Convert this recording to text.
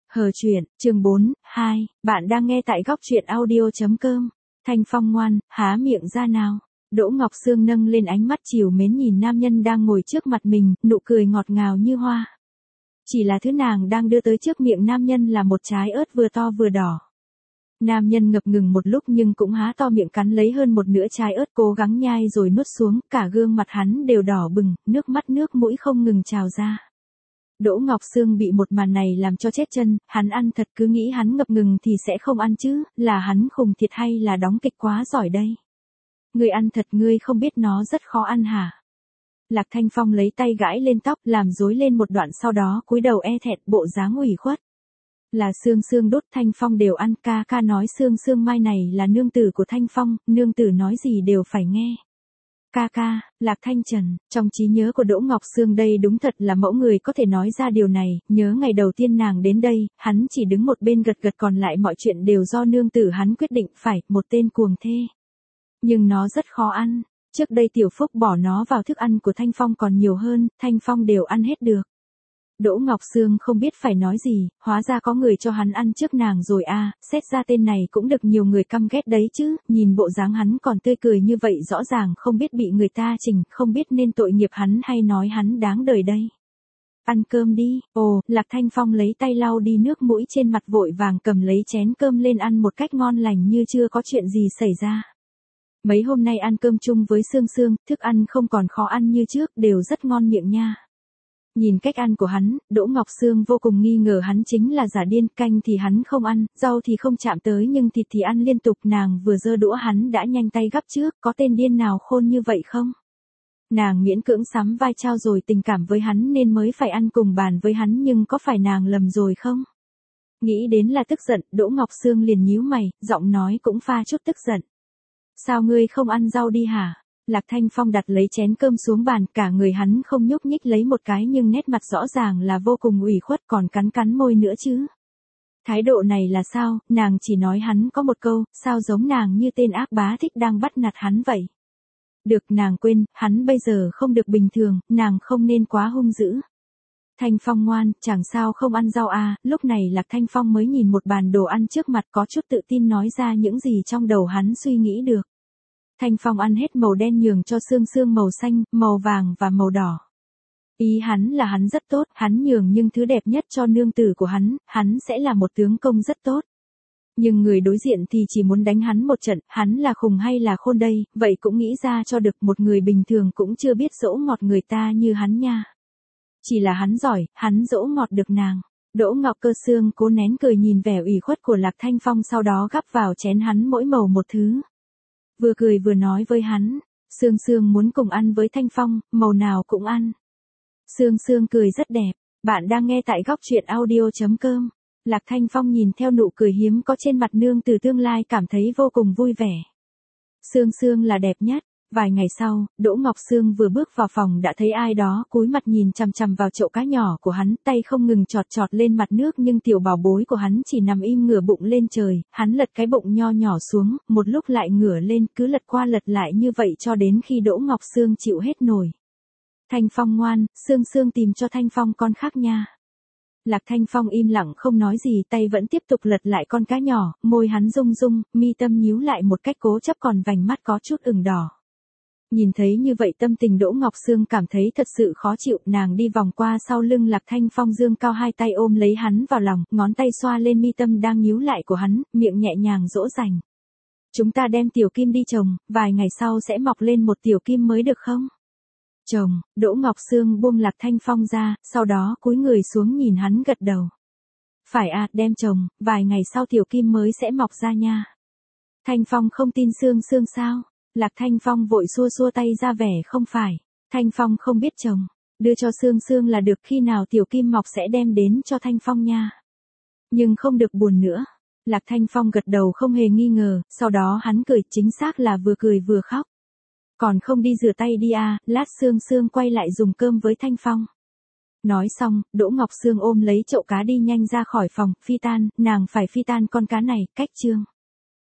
Hờ truyện, chương 4, 2, bạn đang nghe tại góc truyện audio.com. Thanh Phong ngoan, há miệng ra nào. Đỗ Ngọc Sương nâng lên ánh mắt trìu mến nhìn nam nhân đang ngồi trước mặt mình, nụ cười ngọt ngào như hoa. Chỉ là thứ nàng đang đưa tới trước miệng nam nhân là một trái ớt vừa to vừa đỏ. Nam nhân ngập ngừng một lúc nhưng cũng há to miệng cắn lấy hơn một nửa trái ớt, cố gắng nhai rồi nuốt xuống, cả gương mặt hắn đều đỏ bừng, nước mắt nước mũi không ngừng trào ra. Đỗ Ngọc Sương bị một màn này làm cho chết chân, hắn ăn thật, cứ nghĩ hắn ngập ngừng thì sẽ không ăn chứ, là hắn khùng thiệt hay là đóng kịch quá giỏi đây. Ngươi ăn thật, ngươi không biết nó rất khó ăn hả? Lạc Thanh Phong lấy tay gãi lên tóc, làm rối lên một đoạn, sau đó cúi đầu e thẹn, bộ dáng ủy khuất. Là Sương Sương đút, Thanh Phong đều ăn, ca ca nói Sương Sương mai này là nương tử của Thanh Phong, nương tử nói gì đều phải nghe. Ca ca, Lạc Thanh Trần, trong trí nhớ của Đỗ Ngọc Sương đây đúng thật là mẫu người có thể nói ra điều này, nhớ ngày đầu tiên nàng đến đây, hắn chỉ đứng một bên gật gật, còn lại mọi chuyện đều do nương tử hắn quyết định, phải, một tên cuồng thê. Nhưng nó rất khó ăn, trước đây Tiểu Phúc bỏ nó vào thức ăn của Thanh Phong còn nhiều hơn, Thanh Phong đều ăn hết được. Đỗ Ngọc Sương không biết phải nói gì, hóa ra có người cho hắn ăn trước nàng rồi à, xét ra tên này cũng được nhiều người căm ghét đấy chứ, nhìn bộ dáng hắn còn tươi cười như vậy rõ ràng không biết bị người ta chỉnh, không biết nên tội nghiệp hắn hay nói hắn đáng đời đây. Ăn cơm đi, ồ, Lạc Thanh Phong lấy tay lau đi nước mũi trên mặt, vội vàng cầm lấy chén cơm lên ăn một cách ngon lành như chưa có chuyện gì xảy ra. Mấy hôm nay ăn cơm chung với Sương Sương, thức ăn không còn khó ăn như trước, đều rất ngon miệng nha. Nhìn cách ăn của hắn, Đỗ Ngọc Sương vô cùng nghi ngờ hắn chính là giả điên, canh thì hắn không ăn, rau thì không chạm tới nhưng thịt thì ăn liên tục, nàng vừa giơ đũa hắn đã nhanh tay gắp trước, có tên điên nào khôn như vậy không? Nàng miễn cưỡng sắm vai trao rồi tình cảm với hắn nên mới phải ăn cùng bàn với hắn, nhưng có phải nàng lầm rồi không? Nghĩ đến là tức giận, Đỗ Ngọc Sương liền nhíu mày, giọng nói cũng pha chút tức giận. Sao ngươi không ăn rau đi hả? Lạc Thanh Phong đặt lấy chén cơm xuống bàn, cả người hắn không nhúc nhích lấy một cái nhưng nét mặt rõ ràng là vô cùng ủy khuất, còn cắn cắn môi nữa chứ. Thái độ này là sao, nàng chỉ nói hắn có một câu, sao giống nàng như tên ác bá thích đang bắt nạt hắn vậy. Được, nàng quên, hắn bây giờ không được bình thường, nàng không nên quá hung dữ. Thanh Phong ngoan, chẳng sao không ăn rau à, lúc này Lạc Thanh Phong mới nhìn một bàn đồ ăn trước mặt, có chút tự tin nói ra những gì trong đầu hắn suy nghĩ được. Thanh Phong ăn hết màu đen nhường cho Sương Sương màu xanh, màu vàng và màu đỏ. Ý hắn là hắn rất tốt, hắn nhường nhưng thứ đẹp nhất cho nương tử của hắn sẽ là một tướng công rất tốt. Nhưng người đối diện thì chỉ muốn đánh hắn một trận, hắn là khùng hay là khôn đây, vậy cũng nghĩ ra cho được, một người bình thường cũng chưa biết dỗ ngọt người ta như hắn nha. Chỉ là hắn giỏi, hắn dỗ ngọt được nàng. Đỗ Ngọc Sương cố nén cười nhìn vẻ ủy khuất của Lạc Thanh Phong, sau đó gắp vào chén hắn mỗi màu một thứ. Vừa cười vừa nói với hắn, Sương Sương muốn cùng ăn với Thanh Phong, màu nào cũng ăn. Sương Sương cười rất đẹp, bạn đang nghe tại góc truyện audio.com. Lạc Thanh Phong nhìn theo nụ cười hiếm có trên mặt nương từ tương lai, cảm thấy vô cùng vui vẻ. Sương Sương là đẹp nhất. Vài ngày sau, Đỗ Ngọc Sương vừa bước vào phòng đã thấy ai đó cúi mặt nhìn chằm chằm vào chậu cá nhỏ của hắn, tay không ngừng chọt chọt lên mặt nước, nhưng tiểu bảo bối của hắn chỉ nằm im ngửa bụng lên trời, hắn lật cái bụng nho nhỏ xuống, một lúc lại ngửa lên, cứ lật qua lật lại như vậy cho đến khi Đỗ Ngọc Sương chịu hết nổi. Thanh Phong ngoan, Sương Sương tìm cho Thanh Phong con khác nha. Lạc Thanh Phong im lặng không nói gì, tay vẫn tiếp tục lật lại con cá nhỏ, môi hắn rung rung, mi tâm nhíu lại một cách cố chấp, còn vành mắt có chút ửng đỏ. Nhìn thấy như vậy tâm tình Đỗ Ngọc Sương cảm thấy thật sự khó chịu, nàng đi vòng qua sau lưng Lạc Thanh Phong, dương cao hai tay ôm lấy hắn vào lòng, ngón tay xoa lên mi tâm đang nhíu lại của hắn, miệng nhẹ nhàng dỗ dành. Chúng ta đem tiểu kim đi trồng, vài ngày sau sẽ mọc lên một tiểu kim mới được không? Trồng, Đỗ Ngọc Sương buông Lạc Thanh Phong ra, sau đó cúi người xuống nhìn hắn gật đầu. Phải à, đem trồng, vài ngày sau tiểu kim mới sẽ mọc ra nha. Thanh Phong không tin Sương Sương sao? Lạc Thanh Phong vội xua xua tay ra vẻ không phải. Thanh Phong không biết trồng, đưa cho Sương Sương là được, khi nào tiểu kim mọc sẽ đem đến cho Thanh Phong nha. Nhưng không được buồn nữa. Lạc Thanh Phong gật đầu không hề nghi ngờ, sau đó hắn cười, chính xác là vừa cười vừa khóc. Còn không đi rửa tay đi à, lát Sương Sương quay lại dùng cơm với Thanh Phong. Nói xong, Đỗ Ngọc Sương ôm lấy chậu cá đi nhanh ra khỏi phòng, phi tan, nàng phải phi tan con cá này, cách chương.